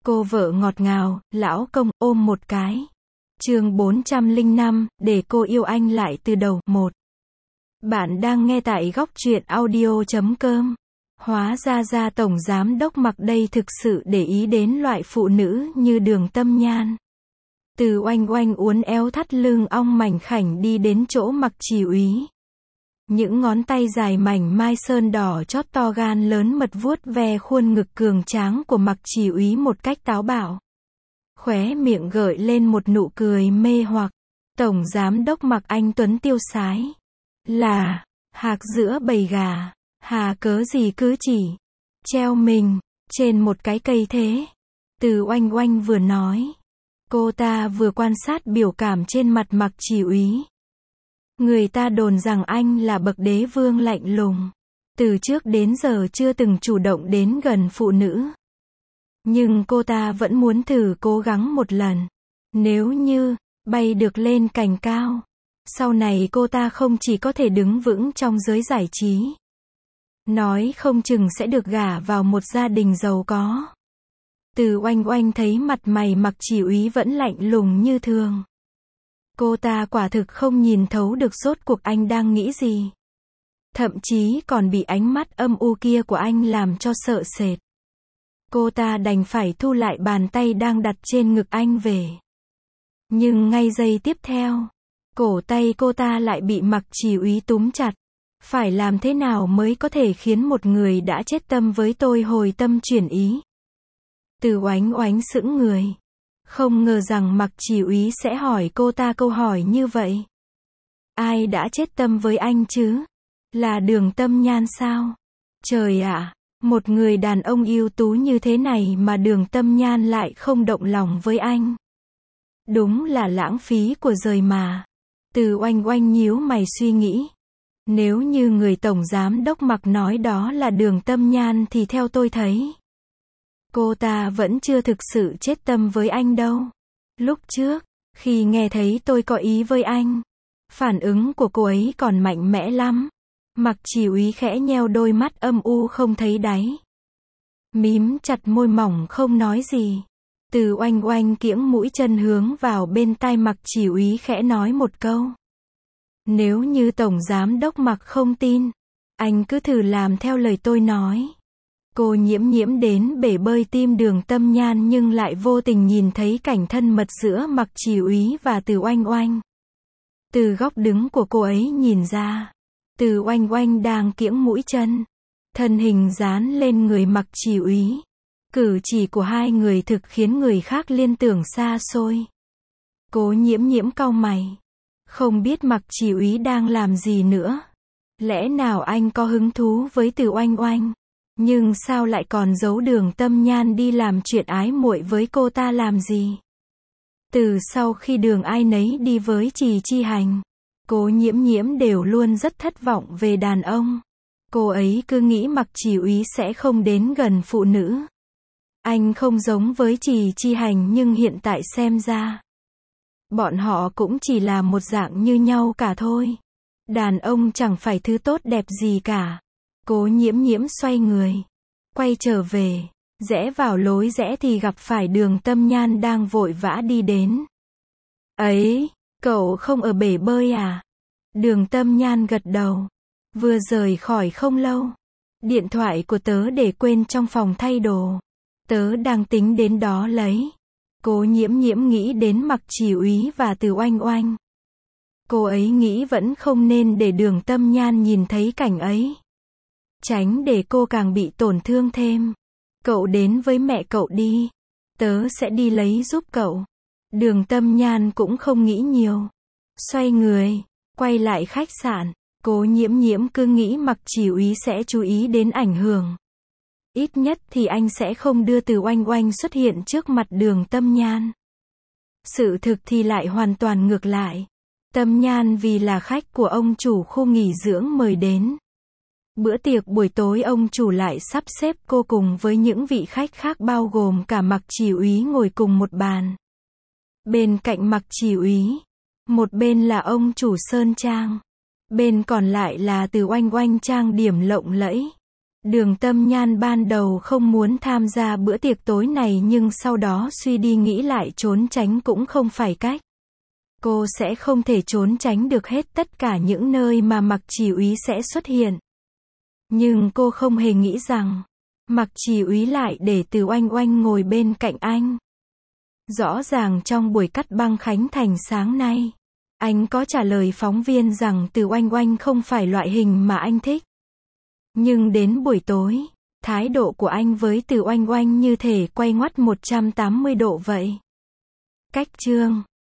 Cô vợ ngọt ngào, lão công, ôm một cái. Chương 405, để cô yêu anh lại từ đầu. 1. Bạn đang nghe tại góc truyện audio.com. Hóa ra tổng giám đốc Mạc đây thực sự để ý đến loại phụ nữ như Đường Tâm Nhan. Từ Oanh Oanh uốn éo thắt lưng ong mảnh khảnh đi đến chỗ Mạc Chỉ Úy. Những ngón tay dài mảnh mai sơn đỏ chót to gan lớn mật vuốt ve khuôn ngực cường tráng của Mạc Chỉ Úy một cách táo bạo. Khóe miệng gợi lên một nụ cười mê hoặc. Tổng giám đốc Mạc anh tuấn tiêu sái. Là hạc giữa bầy gà, hà cớ gì cứ chỉ treo mình trên một cái cây thế. Từ Oanh Oanh vừa nói, cô ta vừa quan sát biểu cảm trên mặt Mạc Chỉ Úy. Người ta đồn rằng anh là bậc đế vương lạnh lùng, từ trước đến giờ chưa từng chủ động đến gần phụ nữ. Nhưng cô ta vẫn muốn thử cố gắng một lần. Nếu như bay được lên cành cao, sau này cô ta không chỉ có thể đứng vững trong giới giải trí, nói không chừng sẽ được gả vào một gia đình giàu có. Từ Oanh Oanh thấy mặt mày Mạc Chỉ Úy vẫn lạnh lùng như thường. Cô ta quả thực không nhìn thấu được rốt cuộc anh đang nghĩ gì. Thậm chí còn bị ánh mắt âm u kia của anh làm cho sợ sệt. Cô ta đành phải thu lại bàn tay đang đặt trên ngực anh về. Nhưng ngay giây tiếp theo, cổ tay cô ta lại bị Mạc Chỉ Úy túm chặt. Phải làm thế nào mới có thể khiến một người đã chết tâm với tôi hồi tâm chuyển ý? Từ Oánh Oánh sững người. Không ngờ rằng Mạc Chỉ Úy sẽ hỏi cô ta câu hỏi như vậy. Ai đã chết tâm với anh chứ? Là Đường Tâm Nhan sao? Trời ạ, một người đàn ông ưu tú như thế này mà Đường Tâm Nhan lại không động lòng với anh. Đúng là lãng phí của đời mà. Từ Oanh Oanh nhíu mày suy nghĩ. Nếu như người tổng giám đốc Mạc nói đó là Đường Tâm Nhan thì theo tôi thấy, cô ta vẫn chưa thực sự chết tâm với anh đâu. Lúc trước, khi nghe thấy tôi có ý với anh, phản ứng của cô ấy còn mạnh mẽ lắm. Mạc Chỉ Úy khẽ nheo đôi mắt âm u không thấy đáy. Mím chặt môi mỏng không nói gì. Từ Oanh Oanh kiễng mũi chân hướng vào bên tai Mạc Chỉ Úy khẽ nói một câu. Nếu như tổng giám đốc Mạc không tin, anh cứ thử làm theo lời tôi nói. Cô Nhiễm Nhiễm đến bể bơi tim Đường Tâm Nhan nhưng lại vô tình nhìn thấy cảnh thân mật giữa Mạc Chỉ Úy và Từ Oanh Oanh. Từ góc đứng của cô ấy nhìn ra, Từ Oanh Oanh đang kiễng mũi chân, thân hình dán lên người Mạc Chỉ Úy. Cử chỉ của hai người thực khiến người khác liên tưởng xa xôi. Cố Nhiễm Nhiễm cau mày. Không biết Mạc Chỉ Úy đang làm gì nữa. Lẽ nào anh có hứng thú với Từ Oanh Oanh? Nhưng sao lại còn giấu Đường Tâm Nhan đi làm chuyện ái muội với cô ta làm gì? Từ sau khi Đường ai nấy đi với Trì Chi Hành, Cố Nhiễm Nhiễm đều luôn rất thất vọng về đàn ông. Cô ấy cứ nghĩ Mạc Chỉ Úy sẽ không đến gần phụ nữ. Anh không giống với Trì Chi Hành nhưng hiện tại xem ra, bọn họ cũng chỉ là một dạng như nhau cả thôi. Đàn ông chẳng phải thứ tốt đẹp gì cả. Cố Nhiễm Nhiễm xoay người, quay trở về, rẽ vào lối rẽ thì gặp phải Đường Tâm Nhan đang vội vã đi đến. Ấy, cậu không ở bể bơi à? Đường Tâm Nhan gật đầu. Vừa rời khỏi không lâu. Điện thoại của tớ để quên trong phòng thay đồ. Tớ đang tính đến đó lấy. Cố Nhiễm Nhiễm nghĩ đến Mạc Chỉ Úy và Từ Oanh Oanh. Cô ấy nghĩ vẫn không nên để Đường Tâm Nhan nhìn thấy cảnh ấy. Tránh để cô càng bị tổn thương thêm. Cậu đến với mẹ cậu đi. Tớ sẽ đi lấy giúp cậu. Đường Tâm Nhan cũng không nghĩ nhiều. Xoay người, quay lại khách sạn. Cố Nhiễm Nhiễm cứ nghĩ Mạc Chỉ Úy sẽ chú ý đến ảnh hưởng. Ít nhất thì anh sẽ không đưa Từ Oanh Oanh xuất hiện trước mặt Đường Tâm Nhan. Sự thực thì lại hoàn toàn ngược lại. Tâm Nhan vì là khách của ông chủ khu nghỉ dưỡng mời đến. Bữa tiệc buổi tối ông chủ lại sắp xếp cô cùng với những vị khách khác bao gồm cả Mạc Chỉ Úy ngồi cùng một bàn. Bên cạnh Mạc Chỉ Úy, một bên là ông chủ Sơn Trang, bên còn lại là Từ Oanh Oanh trang điểm lộng lẫy. Đường Tâm Nhan ban đầu không muốn tham gia bữa tiệc tối này nhưng sau đó suy đi nghĩ lại trốn tránh cũng không phải cách. Cô sẽ không thể trốn tránh được hết tất cả những nơi mà Mạc Chỉ Úy sẽ xuất hiện. Nhưng cô không hề nghĩ rằng, Mạc Chỉ Úy lại để Từ Oanh Oanh ngồi bên cạnh anh. Rõ ràng trong buổi cắt băng khánh thành sáng nay, anh có trả lời phóng viên rằng Từ Oanh Oanh không phải loại hình mà anh thích. Nhưng đến buổi tối, thái độ của anh với Từ Oanh Oanh như thể quay ngoắt 180 độ vậy. Cách chương